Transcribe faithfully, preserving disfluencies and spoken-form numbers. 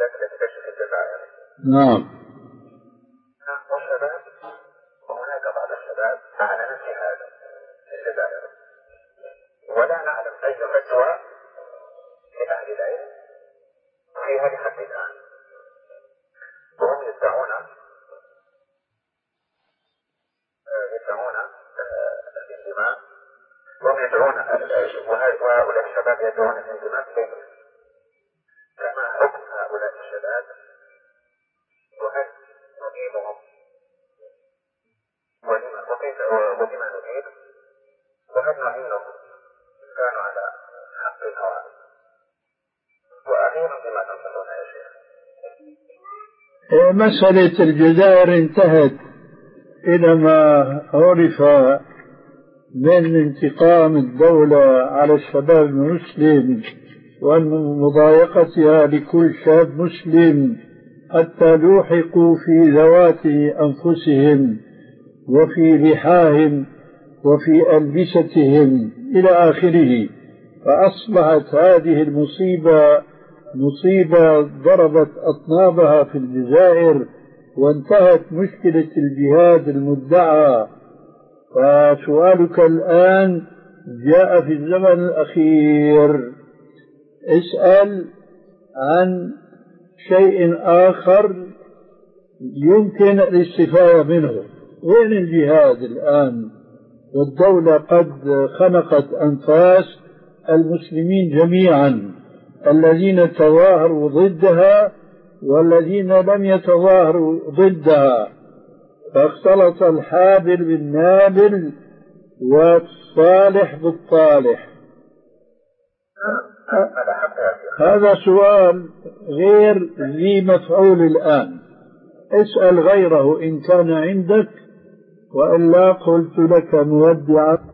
التي تشرف الجزائر. نعم. والشباب وهناك بعض الشباب أعلن الجهاد في الجزائر، ولا نعلم أي فتوى لأهل العلم فيها لحد الآن، وهم يدعون يدعون الانتماء، وهم يدعون وهؤلاء الشباب يدعون الانتماء إليه. فما حكم هؤلاء الشباب؟ وهل نجيبهم؟ وكيف وبما نجيب؟ وهل نعينهم إن كانوا على حق الهوى؟ وأخيرا بما تنصحون يا شيخ؟ مسألة الجزائر انتهت إلى ما عرف من انتقام الدولة على الشباب المسلم ومضايقتها لكل شاب مسلم حتى لوحقوا في ذوات أنفسهم وفي لحاهم وفي ألبستهم إلى آخره. فأصبحت هذه المصيبة مصيبة ضربت أطنابها في الجزائر، وانتهت مشكلة الجهاد المدعى. فسؤالك الآن جاء في الزمن الأخير. اسأل عن شيء آخر يمكن الاستفادة منه. وين الجهاد الآن؟ والدولة قد خنقت أنفاس المسلمين جميعا، الذين تظاهروا ضدها والذين لم يتظاهروا ضدها، فاختلط الحابل بالنابل والصالح بالطالح. هذا سؤال غير ذي مفعول الآن. اسأل غيره إن كان عندك، وإلا قلت لك مودعا.